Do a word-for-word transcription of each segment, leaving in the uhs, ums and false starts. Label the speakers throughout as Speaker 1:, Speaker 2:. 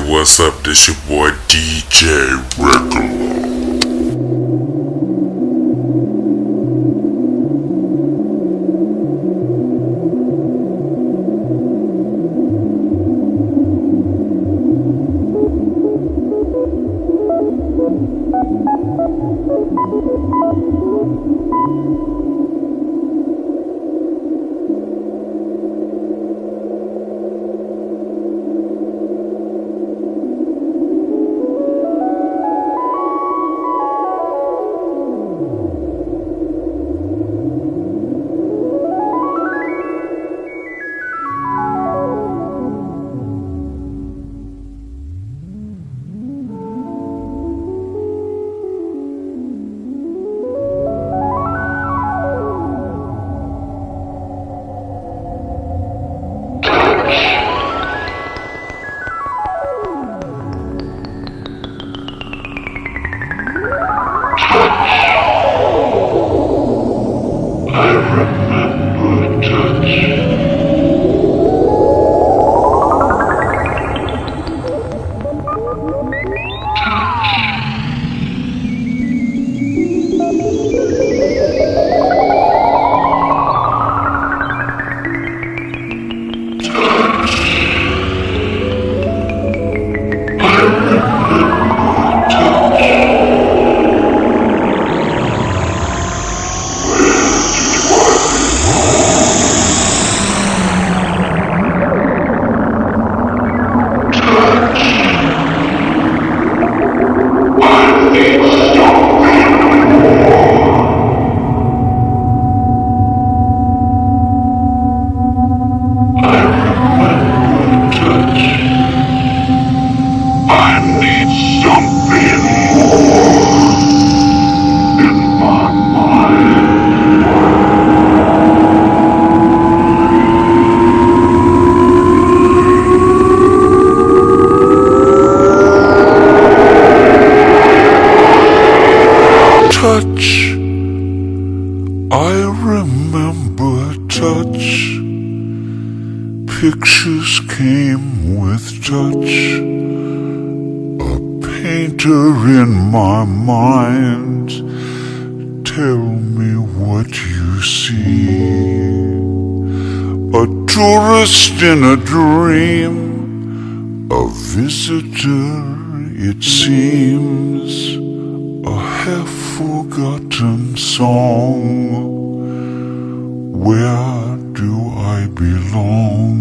Speaker 1: what's up? This your boy D J Regular. Touch, I remember touch. Pictures came with touch. A painter in my mind. Tell me what you see. A tourist in a dream. A visitor, it seems. A half-forgotten song. Where do I belong?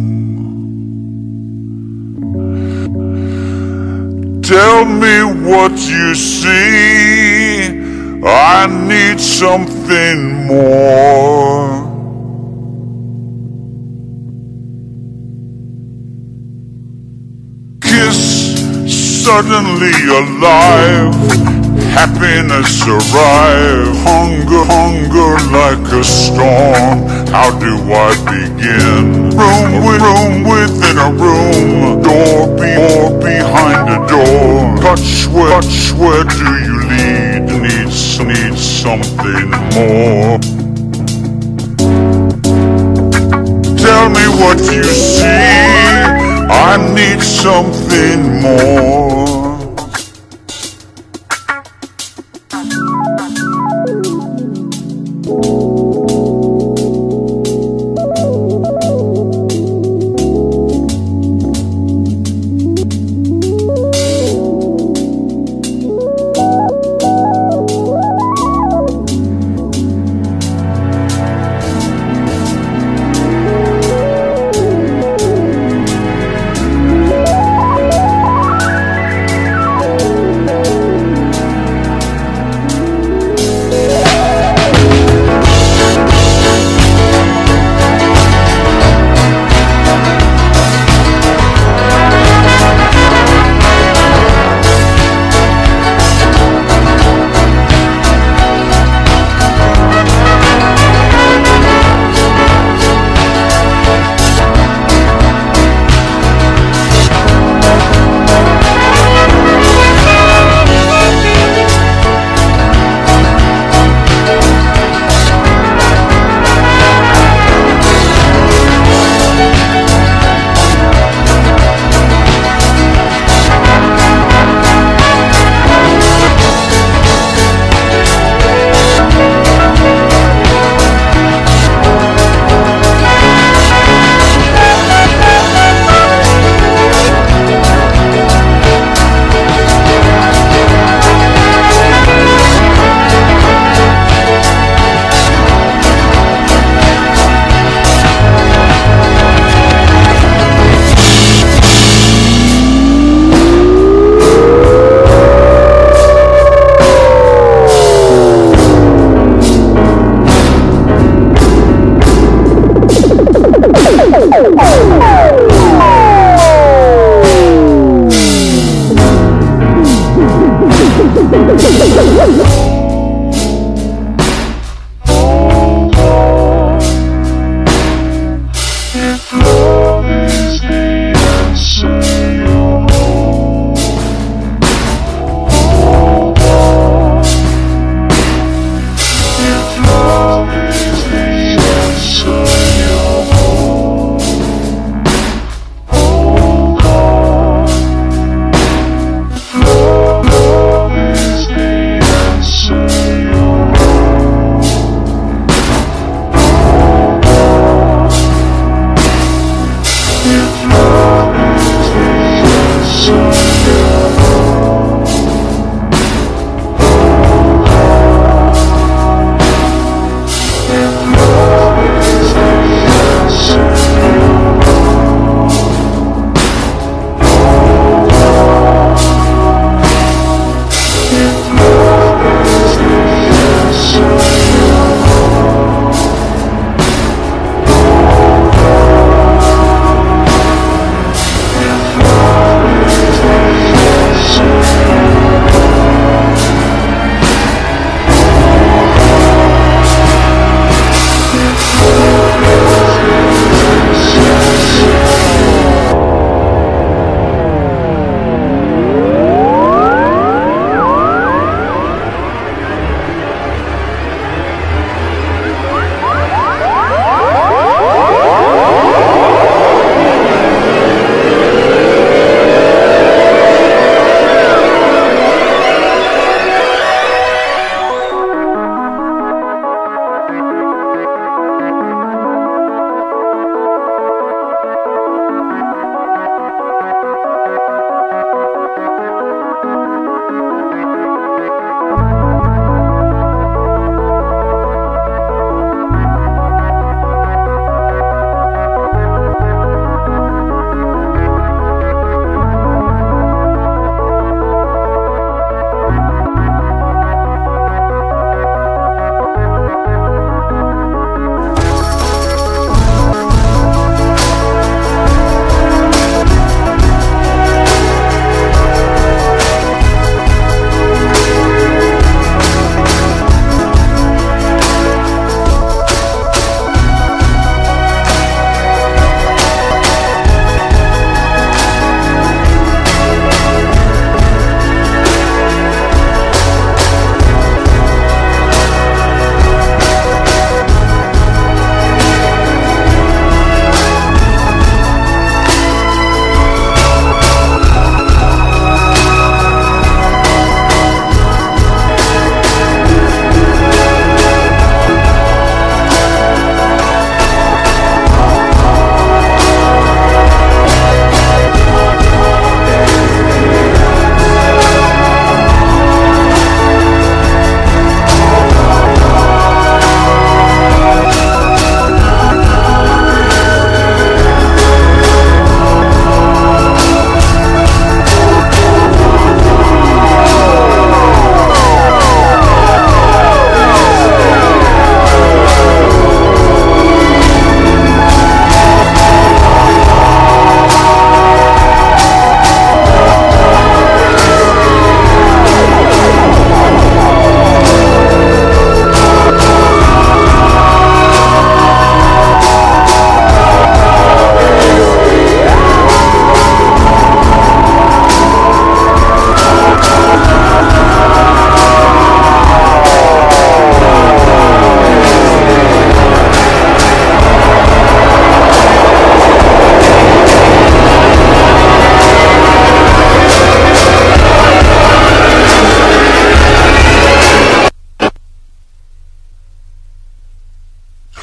Speaker 1: Tell me what you see. I need something more. Kiss, suddenly alive. Happiness arrive, hunger, hunger like a storm. How do I begin? Room with room within a room, door be or behind a door. Touch where, touch where do you lead? Needs needs something more. Tell me what you see. I need something more.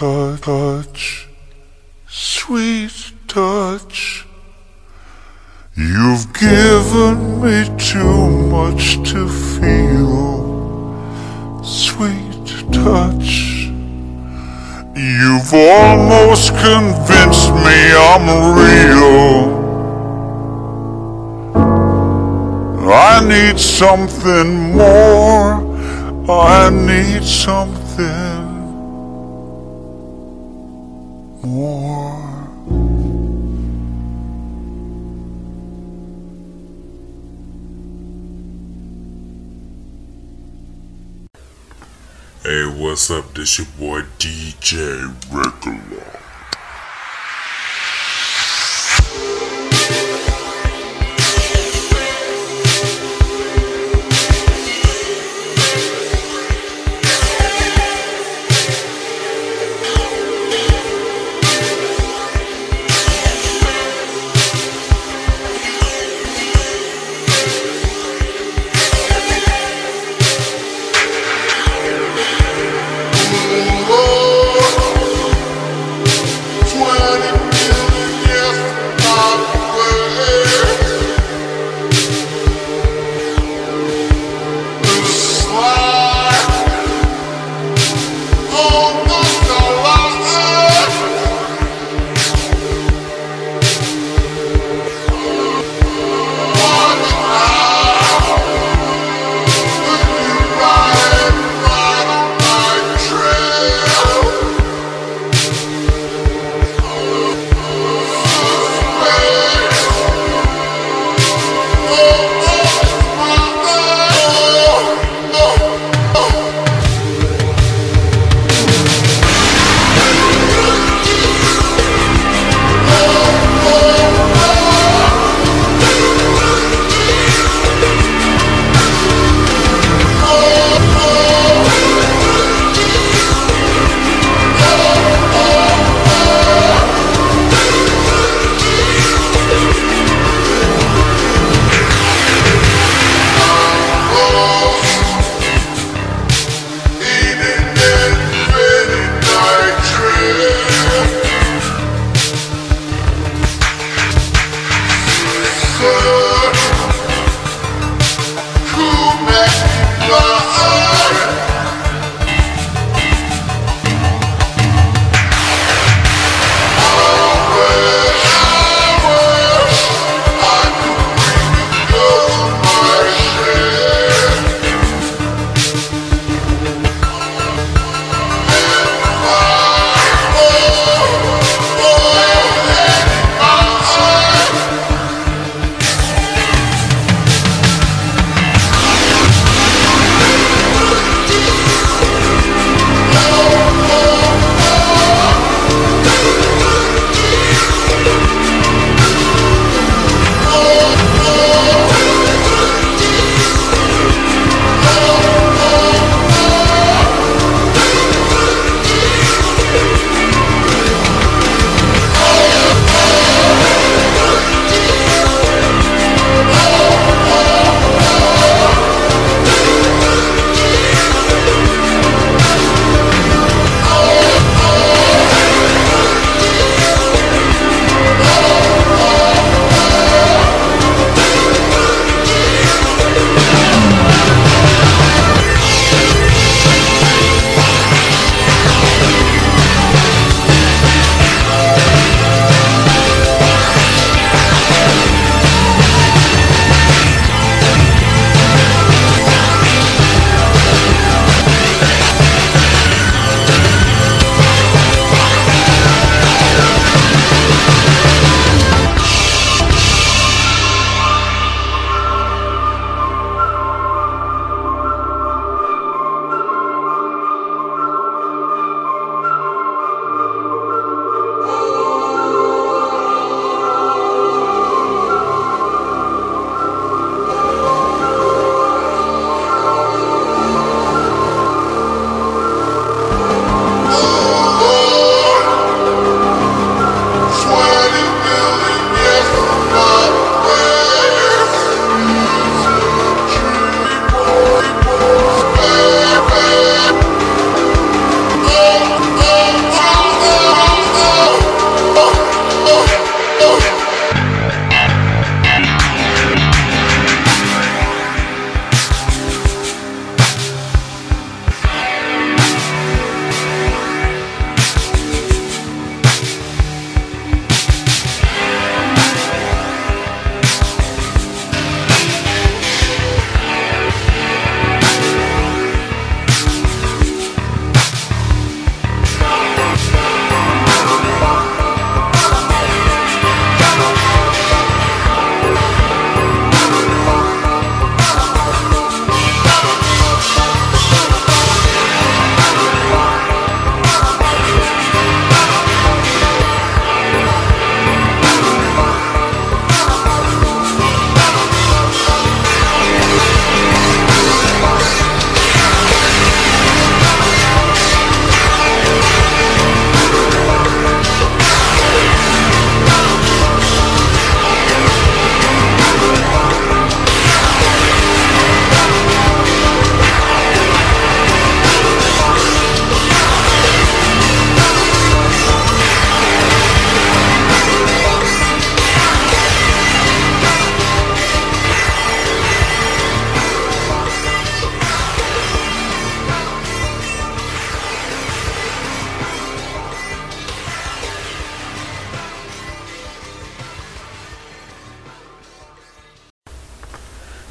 Speaker 1: touch, touch, sweet touch. You've given me too much to feel. Sweet touch. You've almost convinced me I'm real. I need something more. I need something more.
Speaker 2: Hey, what's up? This your boy D J Regular.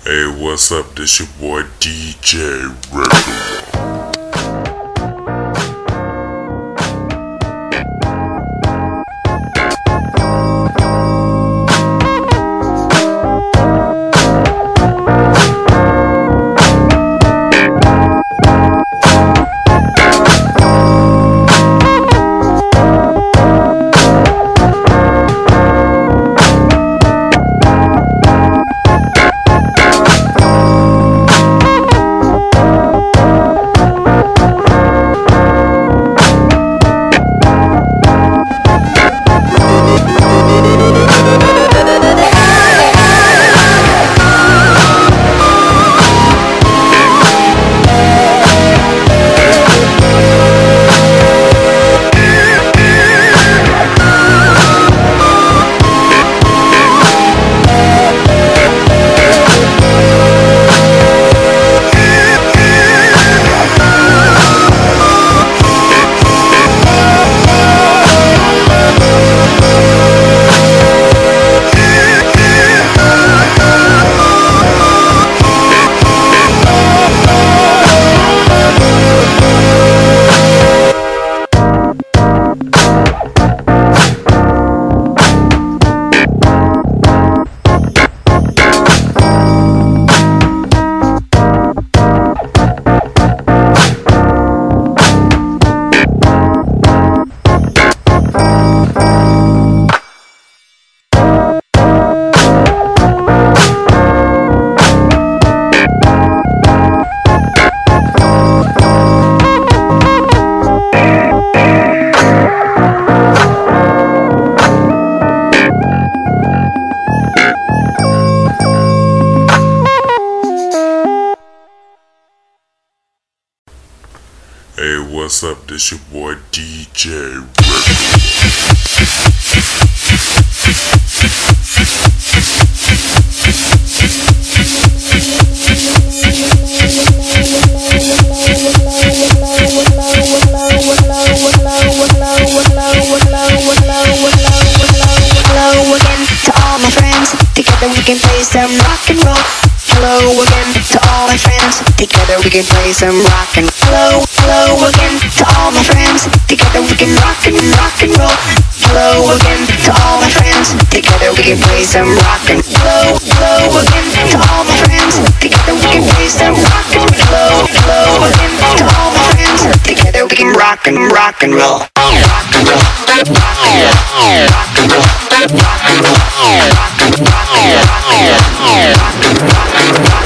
Speaker 2: Hey, what's up? This your boy D J Regular. Hey, what's up? This your boy D J Regular.
Speaker 3: Hello again to all my friends. Together we can play some rock and roll. Hello again to all my friends. Together we can play some rock and hello, hello again to all my friends. Together we can rock and rock and roll. Hello again to all my friends. Together we can play some rock and hello, hello again to all my friends. Together we can play some rock and hello, hello again to all my friends. Together we can rock and rock and roll. Rock and roll, rock and roll, rock and roll, rock and roll, rock and roll, rock and roll, rock and roll, rock and roll.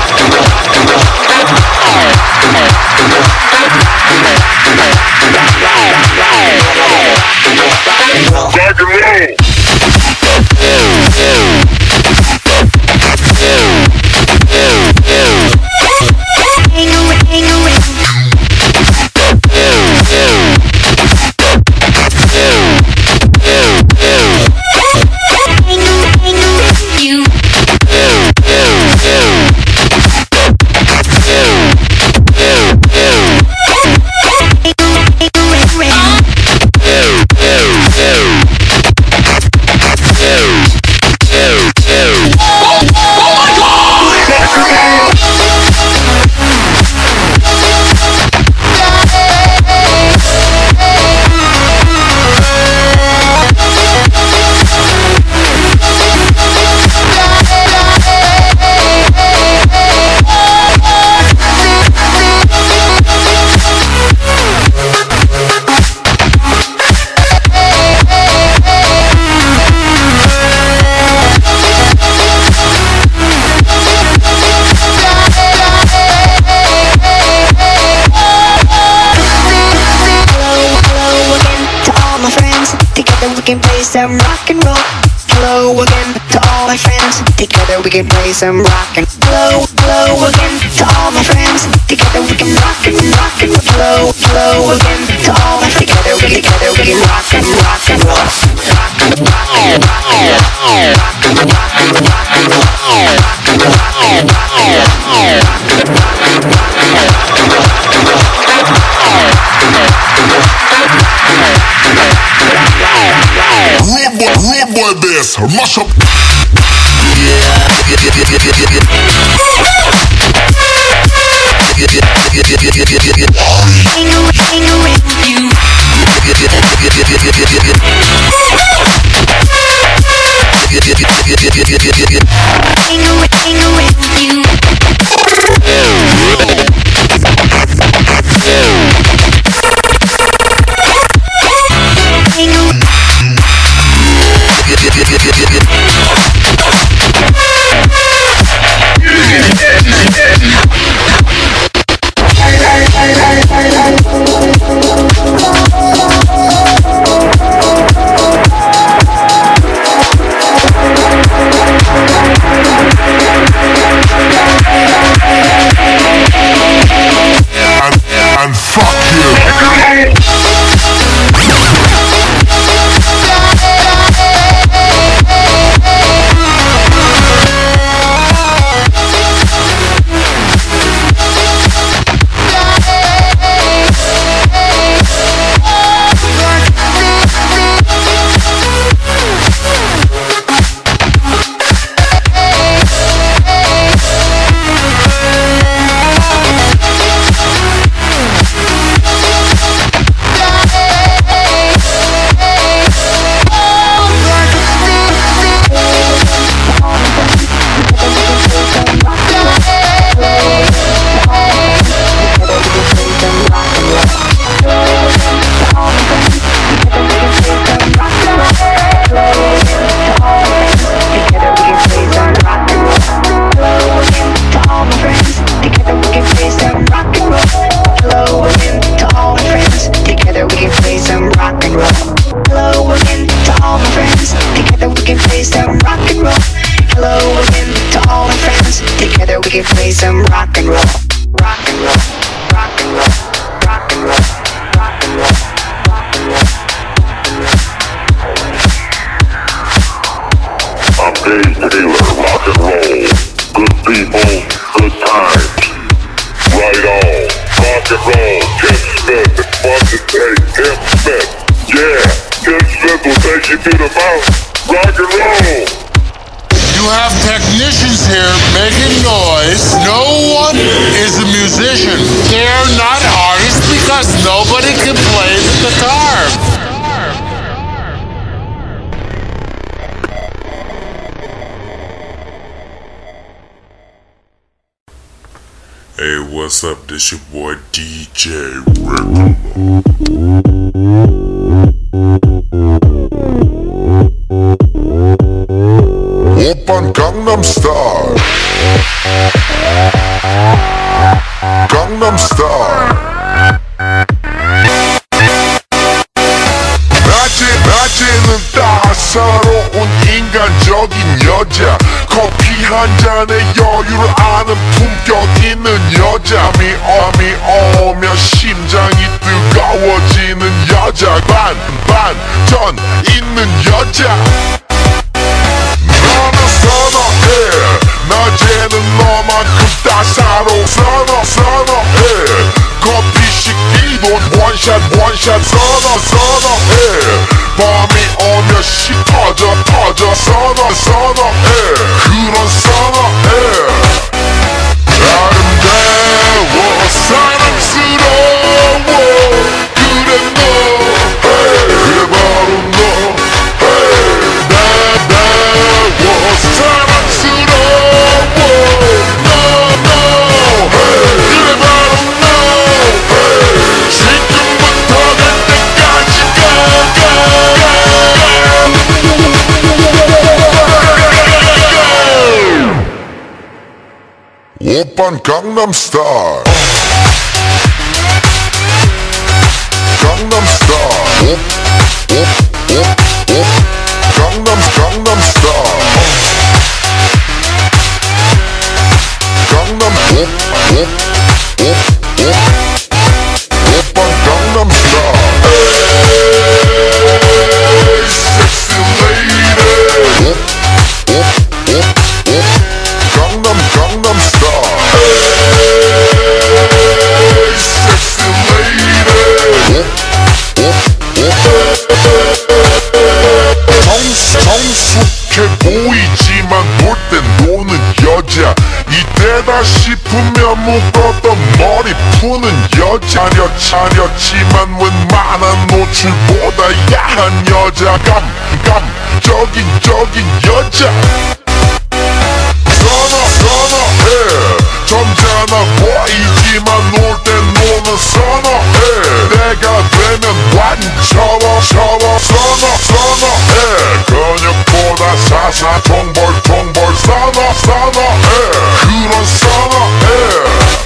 Speaker 3: Some rock and roll. Hello again to all my friends. Together we can play some rock and hello, hello again to all my friends. Together we can rock and rock and hello, hello again to all my friends. Together we together we can rock and rock and roll. Rock and rock and rock and roll. Rock and rock and rock and roll. Rock and rock and rock and roll.
Speaker 2: Rude boy, rude boy bass, mash up.
Speaker 3: Yeah, yeah, yeah, yeah, yeah, yeah. friends. Together we can play some rock and roll. Rock and roll. Rock and roll. Rock and roll. Rock and roll. Rock and roll.
Speaker 1: I'm Dave Taylor, rock and roll. Good people, good times. Right on. Rock and roll. Tim Smith, it's fun to say. Tim Smith. Yeah, Tim Smith will take you to the mountain. Rock and roll.
Speaker 4: You have technicians here making noise. No one is a musician. They're not artists because nobody can play the guitar.
Speaker 2: Hey, what's up? This your boy D J Regular.
Speaker 1: 오빤 강남스타일 강남스타일 낮에, 낮에는 따사로운 인간적인 여자 커피 한 잔에 여유를 아는 품격 있는 여자 미움이 오면 심장이 뜨거워지는 여자 반, 반전 있는 여자 너는 선어해 낮에는 너만큼 따사로 선어 선어해 커피 식기도 원샷 원샷 선어 선어해 밤이 오면 시 터져 터져 선어 선어해 그런 선어해 아름다워 사랑스러워 그래 너 hey, 그래 바로 너 hey, 나다워 사랑스러워 no no hey, 그래 바로 너 hey, 지금부터 갈 때까지 오빤 강남스타일 강남스타일 강남 강남스타일 강남 오빤 강남스타일 에이 섹시 레이디 강남 강남스타일 에이 섹시 레이디 정, 정숙해 보이지만 놀 땐 노는 여자 이때다 싶으면 묶었던 머리 푸는 여자 차려 차렸지만 웬만한 노출보다 야한 여자 감, 감적인 적인 여자 선어 선어해 점잖아 보이지만 놀 땐 노는 선어해 내가 되면 완처럼 처럼 선어 선어해 근육보다 사사 통벌 통벌 선어 선어해 그런 선어해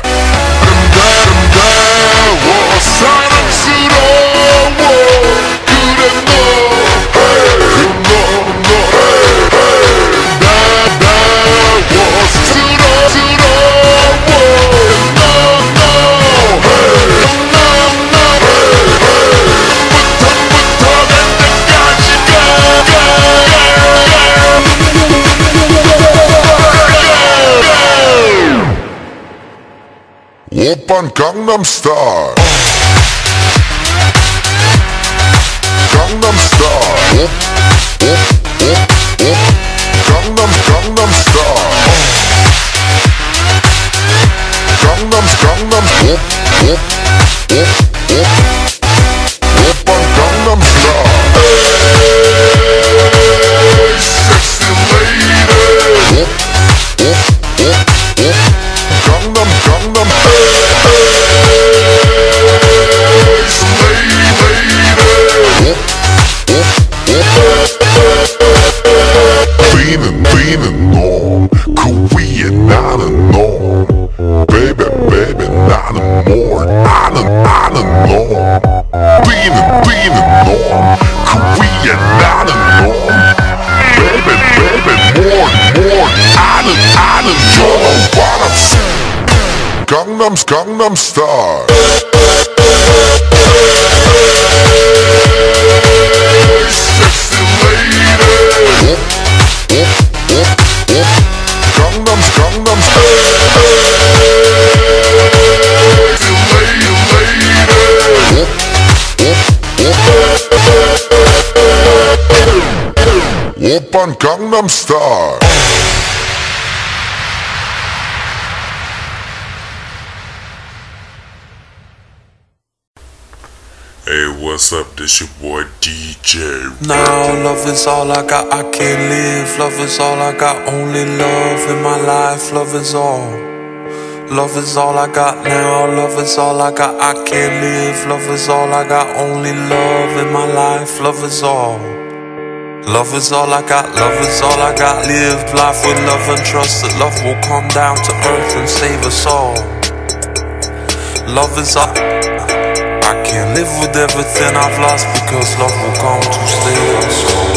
Speaker 1: 아름다워 사랑스러워 그래 너 hey, 너, 너 hey, hey. 나다워 스러스러워 no no hey, no no hey, hey. 부터부터 갈 때까지 오빤 강남스타일 강남스타일 강남 강남스타일 강남 강남 오빤 강남스타일 에이 섹시 레이디 강남 강남 에이 레이디 Island, Island, you know what I'm saying. Gangnam, Gangnam Style. Sexy lady. Gangnam, Gangnam Style. Lady, lady. Open Gangnam Style.
Speaker 2: Hey, what's up? This your boy D J.
Speaker 5: Now love is all I got, I can't live. Love is all I got, only love in my life. Love is all. Love is all I got now. Love is all I got, I can't live. Love is all I got, only love in my life. Love is all. Love is all I got, love is all I got. Live life with love and trust that love will come down to earth and save us all. Love is all. I can't live with everything I've lost because love will come to save us all.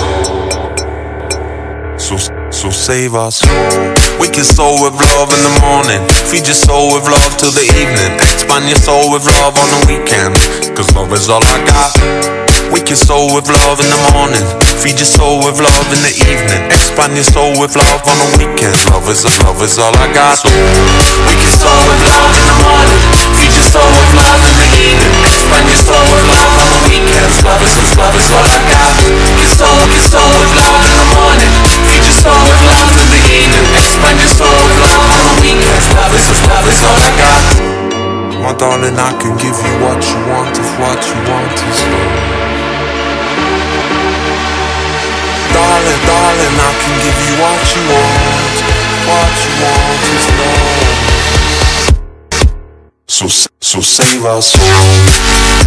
Speaker 5: So, so save us all. Wake your soul with love in the morning. Feed your soul with love till the evening. Expand your soul with love on the weekend. Cause love is all I got. Wake your soul with love in the morning. Feed your soul with love in the evening. Expand your soul with love on the weekend. Love is, love is all I got. So, wake your soul with love in the morning. Feed your soul with love in the evening. Expand your soul with love on the weekends. Love is, love is all I got. Your soul, your soul with love in the morning. Feed your soul with love in the evening. Expand your soul with love on the weekends. Love is, love is all I got. My darling, I can give you what you want if what you want is love. Darling, darling, I can give you what you want. What you want is love. So, so save our soul.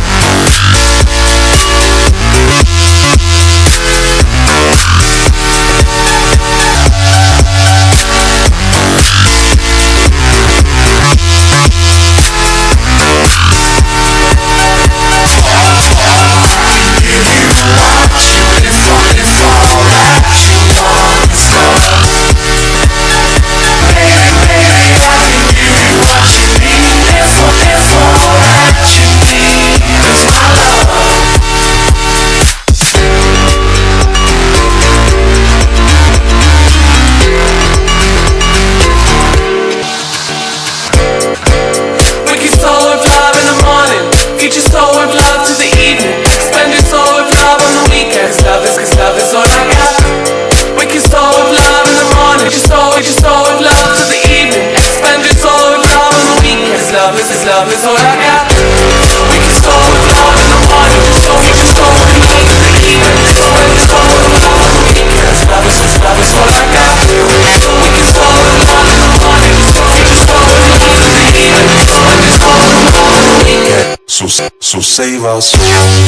Speaker 5: Love is all I got. We can start with love in the morning. We can start with love in the evening. We can start with love on the weekends. Love is, love is all I got. We can start with love in the morning. We can start with love in the evening. We can start with love on the weekend. So, so save our soul.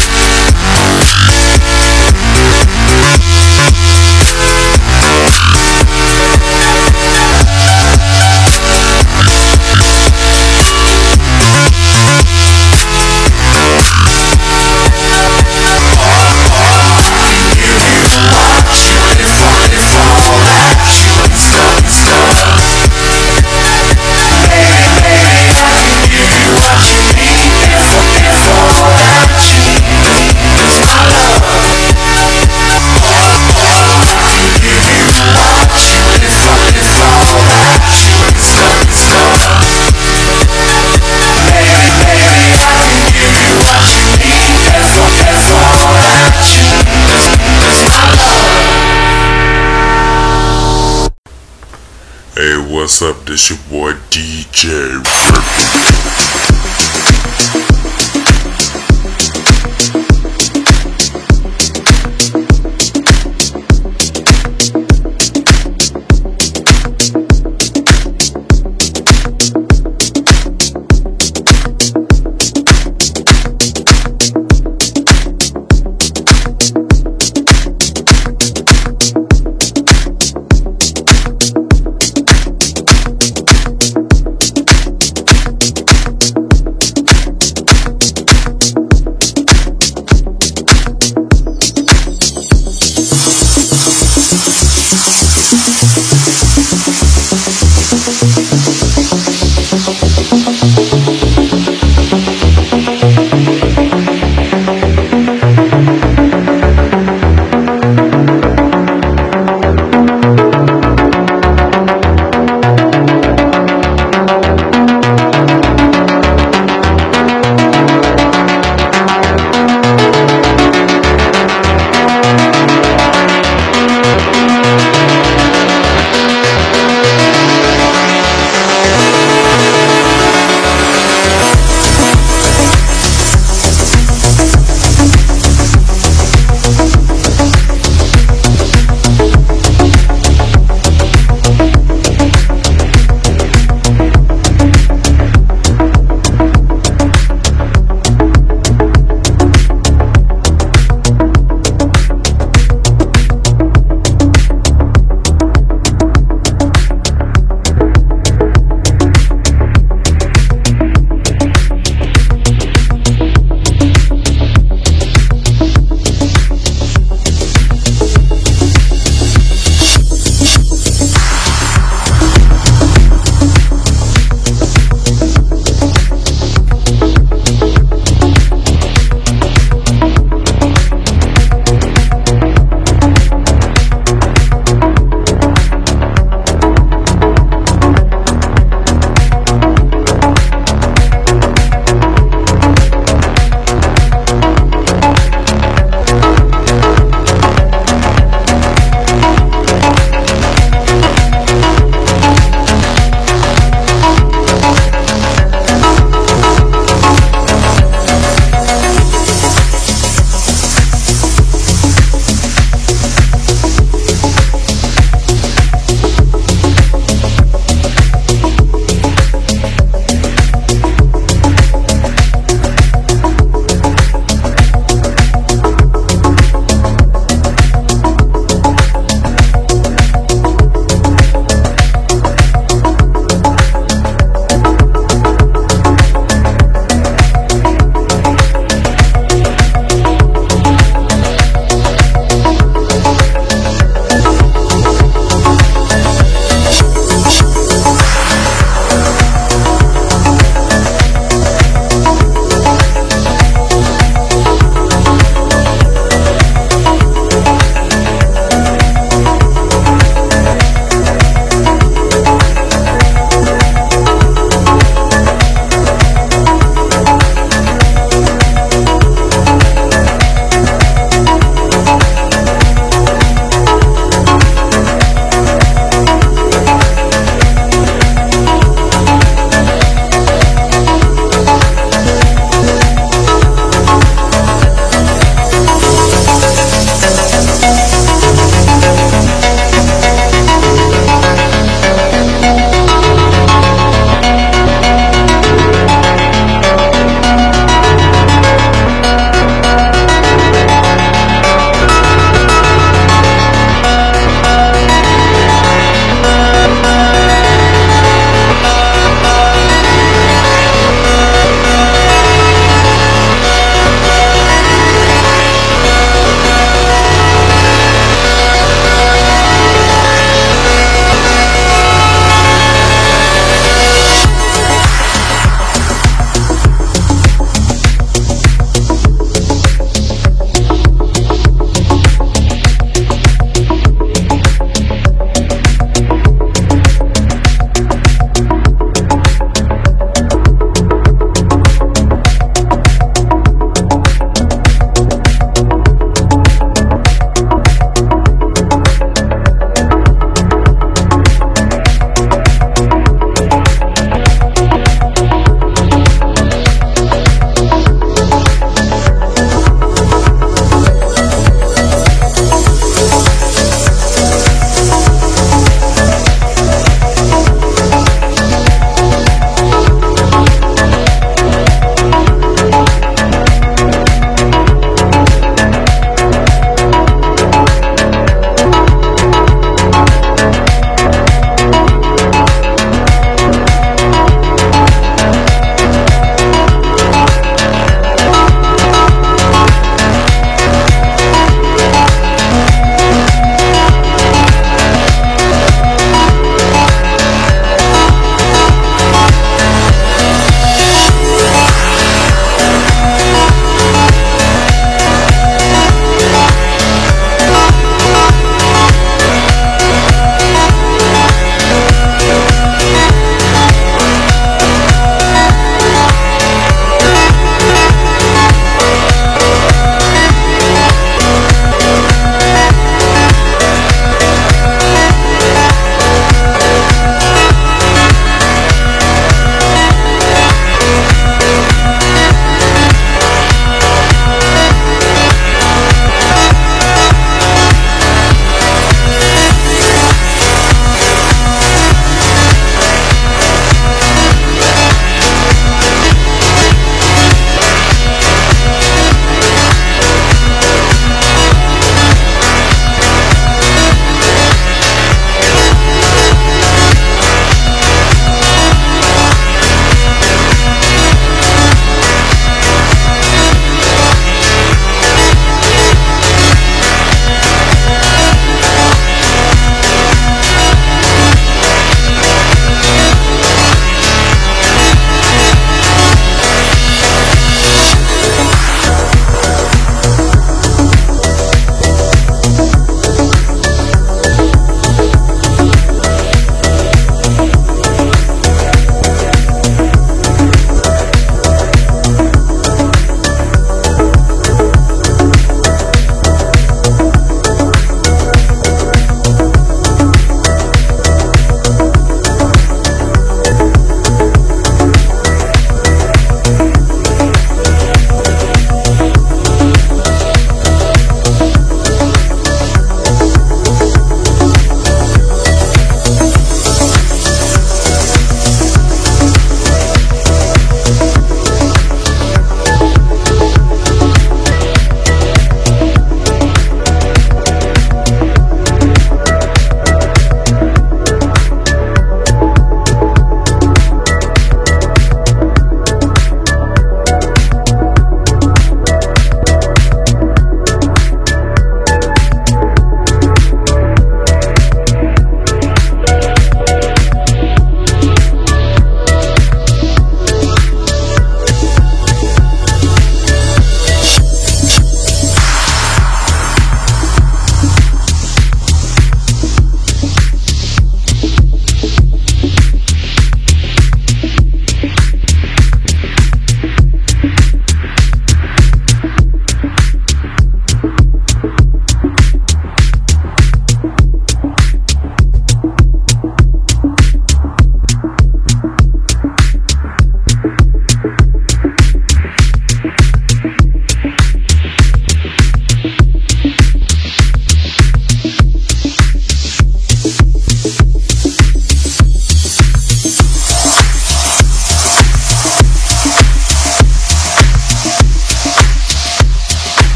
Speaker 2: Hey, what's up? This your boy D J.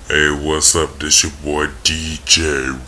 Speaker 2: Hey, what's up? This your boy D J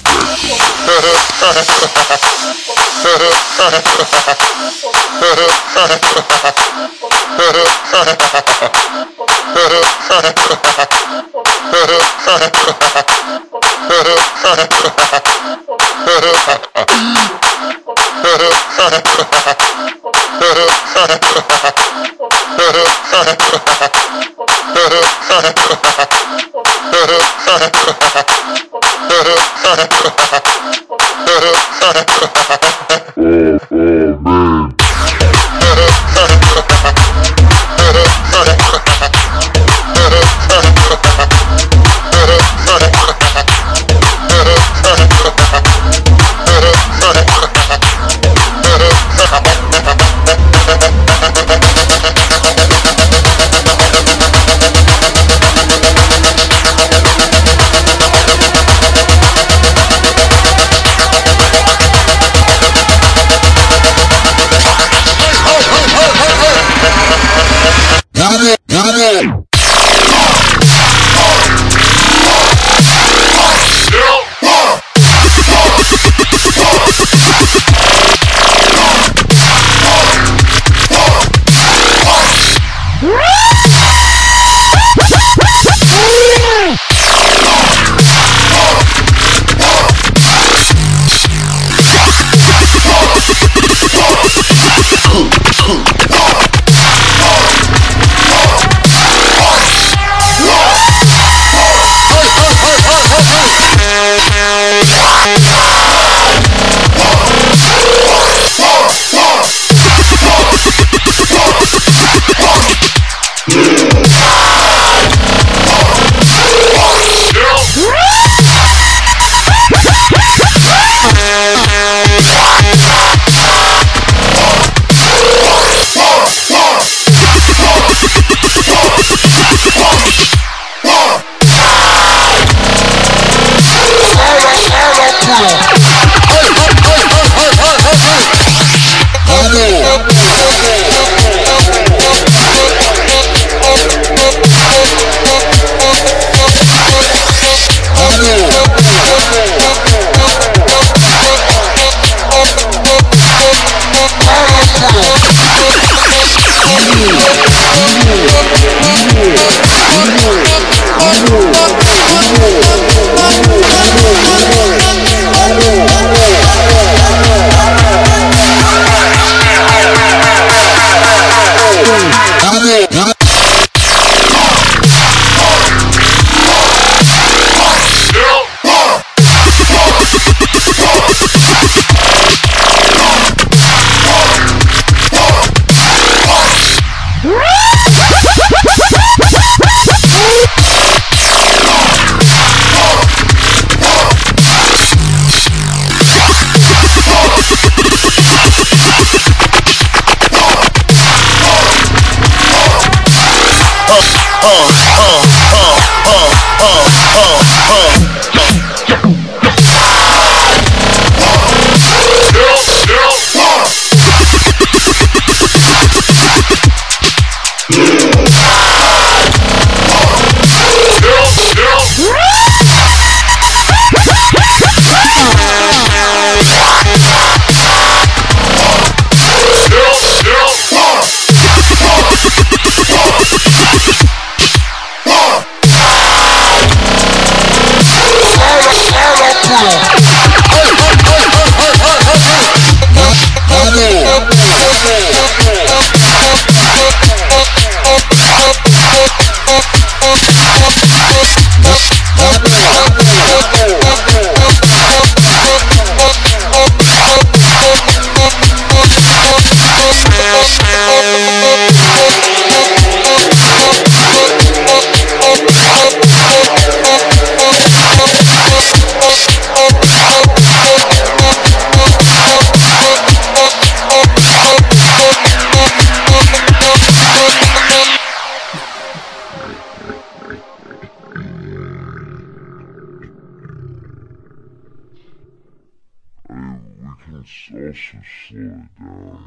Speaker 1: can also slow it down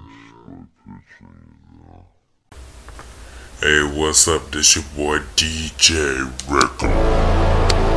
Speaker 1: by pitching it now.
Speaker 2: Hey, what's up? This your boy D J Rick'em.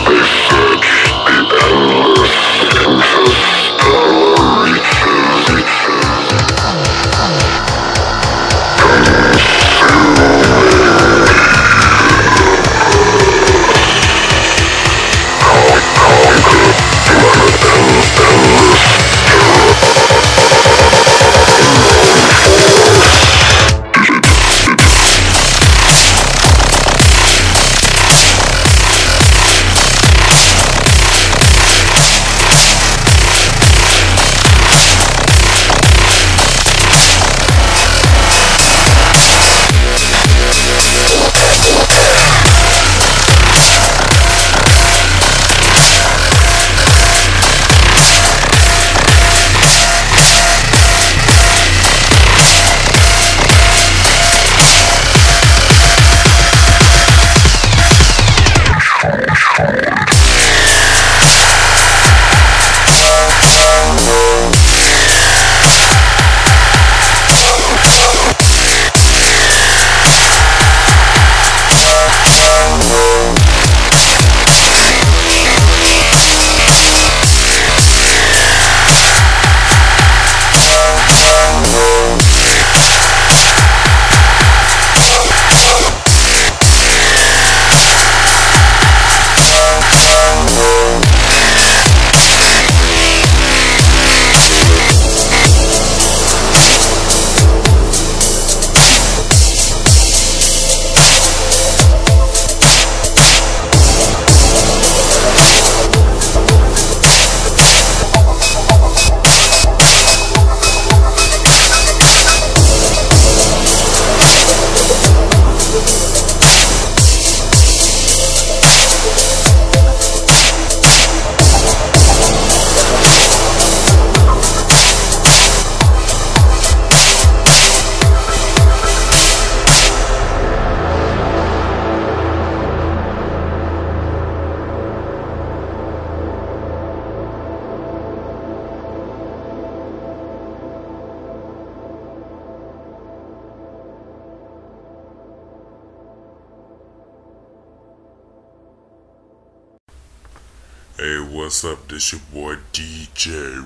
Speaker 2: Hey, what's up? This your boy D J.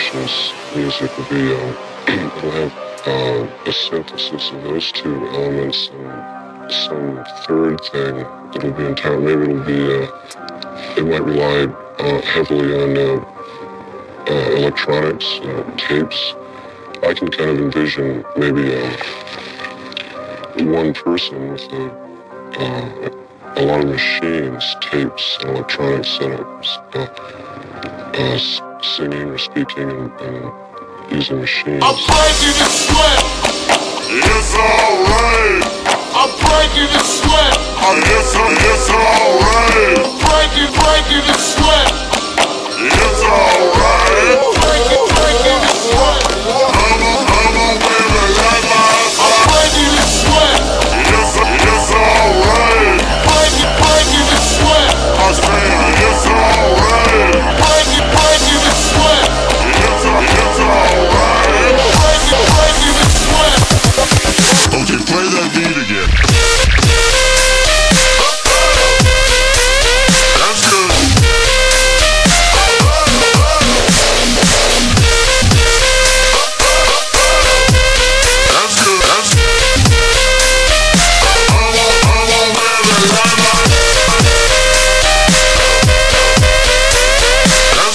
Speaker 6: conscious music will be, um, it'll have uh, a synthesis of those two elements and some third thing that'll be entirely, maybe it'll be, uh, it might rely uh, heavily on uh, uh, electronics, uh, tapes. I can kind of envision maybe uh, one person with a, uh, a lot of machines, tapes, and electronic setups, uh, uh, singing or speaking and, and using machines.
Speaker 4: I'm breaking the sweat.
Speaker 1: It's alright.
Speaker 4: I'm breaking the sweat.
Speaker 1: It's, it's alright.
Speaker 4: I'm breaking, breaking the sweat.
Speaker 1: It's alright.
Speaker 4: Breaking, breaking the sweat.
Speaker 1: I'm a, I'm a baby like my
Speaker 4: I'm breaking the sweat.
Speaker 1: It's, it's alright.
Speaker 4: Breaking, breaking the sweat.
Speaker 1: I say it's alright.
Speaker 4: Breaking, breaking the sweat.
Speaker 1: It's, it's alright.
Speaker 4: Breaking, breaking the sweat.
Speaker 1: Okay, play that beat again. That's good. That's good. That's I'm a, I'm a baby like my That's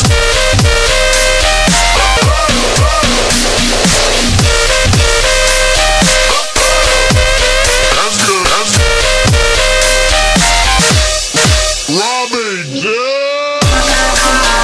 Speaker 1: That's good. That's Robbie, yeah.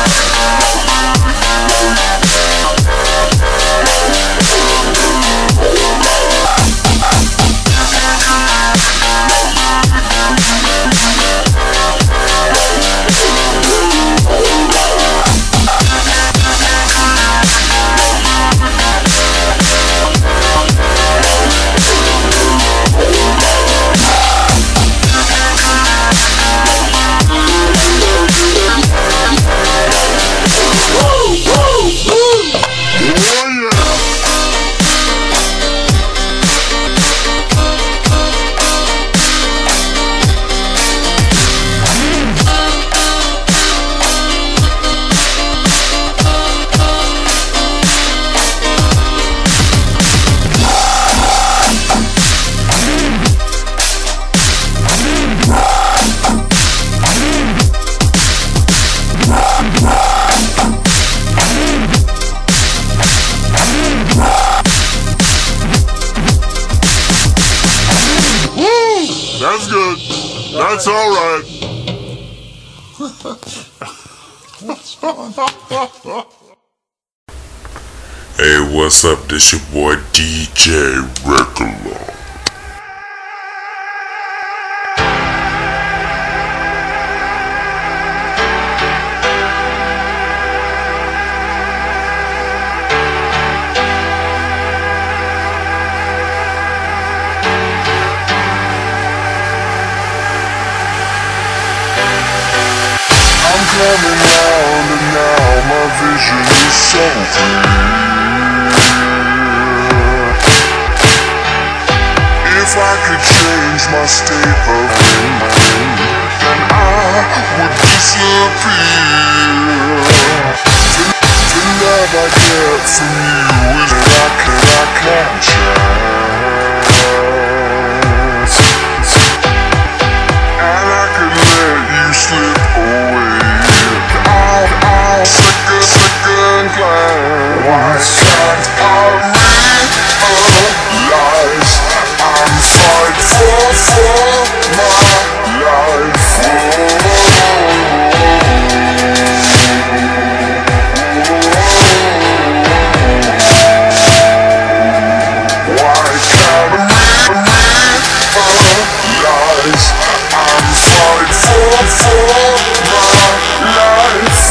Speaker 1: That's good. That's alright.
Speaker 2: Hey, what's up? This your boy D J Regular.
Speaker 1: I'm coming round and now my vision is so clear. If I could change my state of mind, then I would disappear. The, the love I get from you is like a, like a chance, and I could let you slip away. I'll, I'll second, second glance. Why can't I realize I'm fight for, for my life? Why can't I realize I'm fight for, for my life?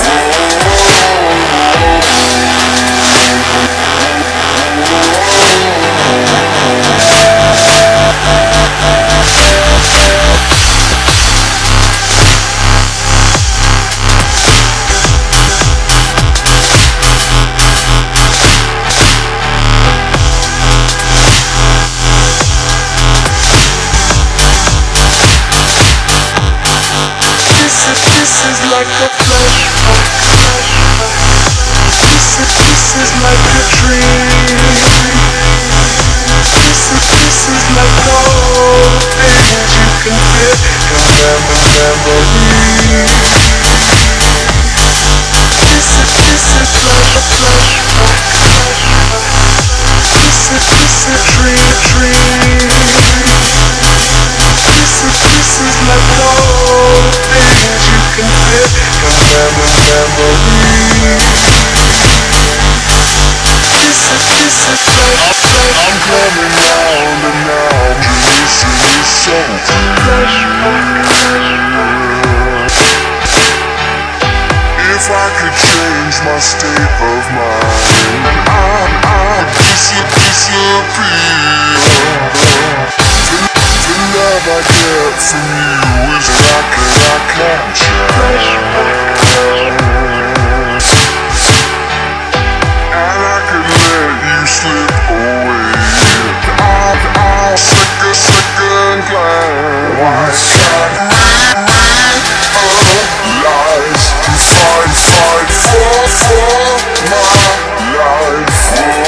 Speaker 1: This is, this is like a flashback. This is, this this is like a dream. This is, this is like all the things you can fit in memory. This is, this is like a flashback. This is, this is dream, dream. This is, this is like all the things you can fit in memory. This is, this is like a flashback. I'm coming round and round to listen to soul. If I could change my state of mind, I'd, I'd disappear. The love I get from you is like a rocket and I could let you slip away. I'd, I'll second, second glance. Why can't we realize and fight, fight for, for my life?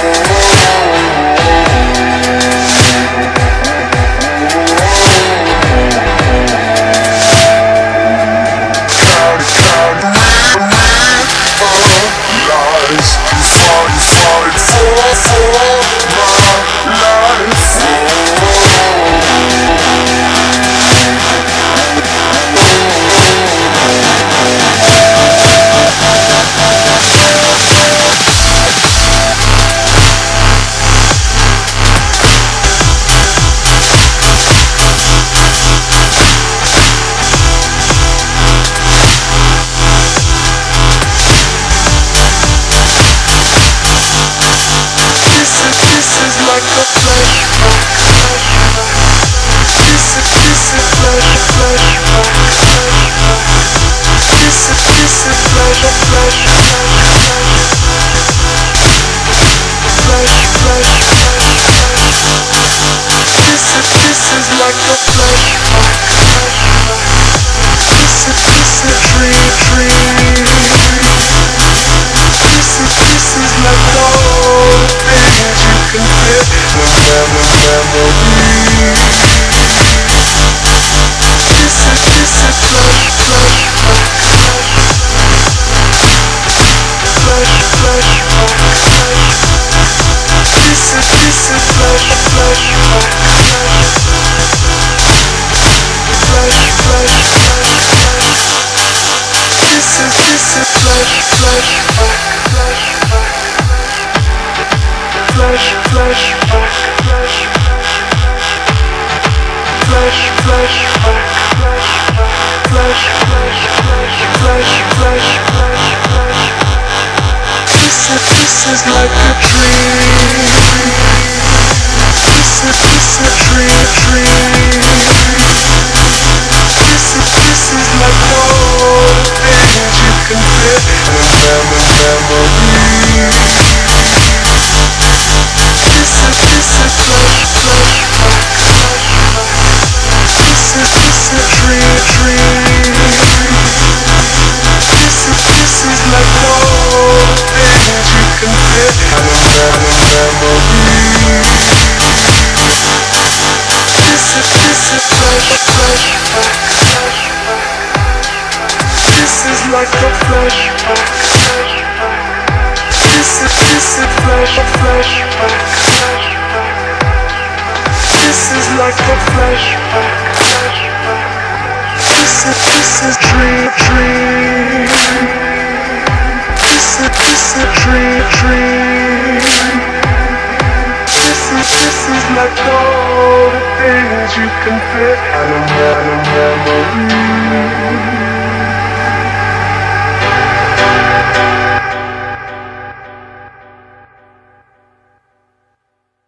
Speaker 1: Can't, can't realize and fight, fight for, for my life.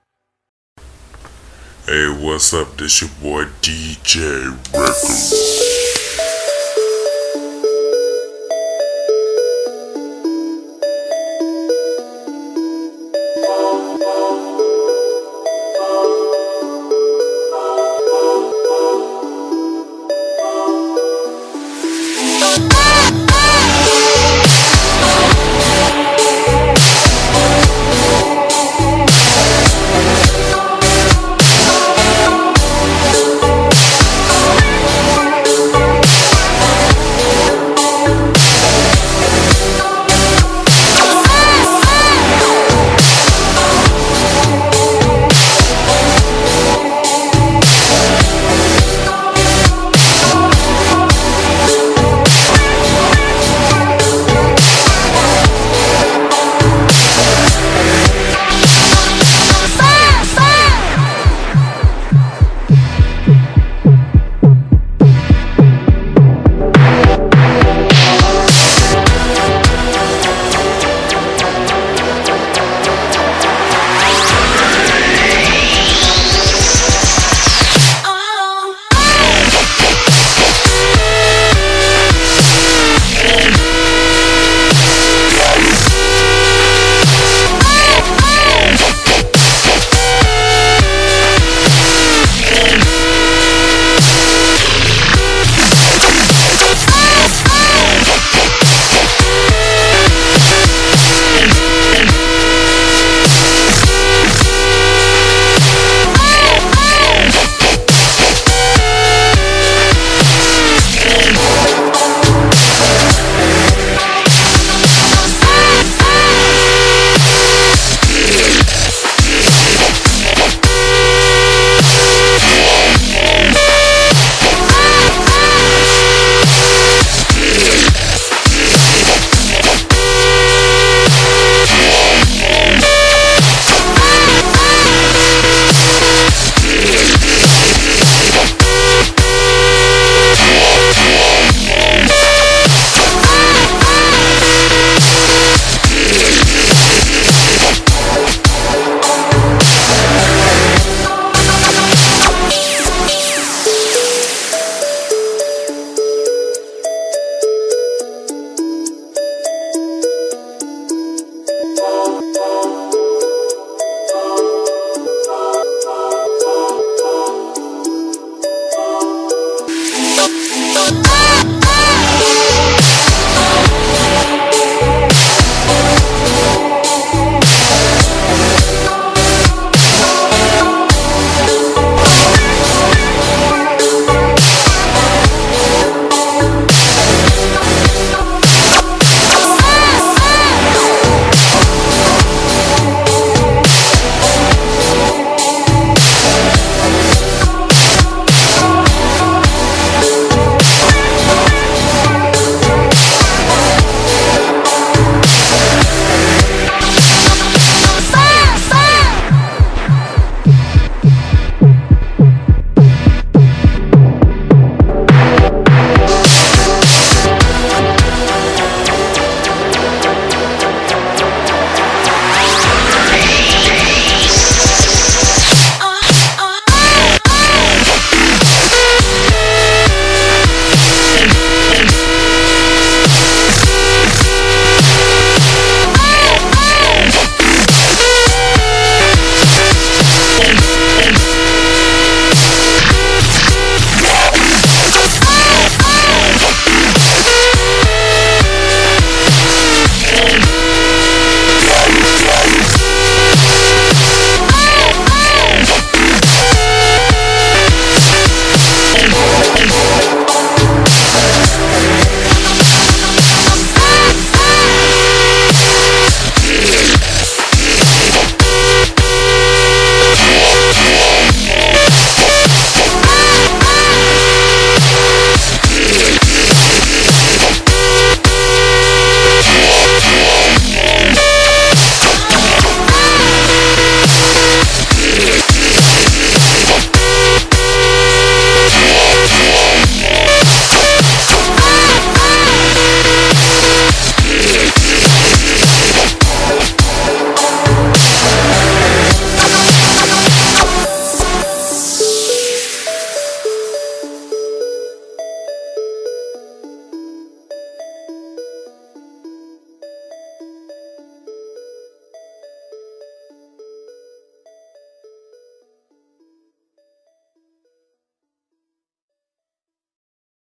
Speaker 2: Hey, what's up? This your boy D J Records.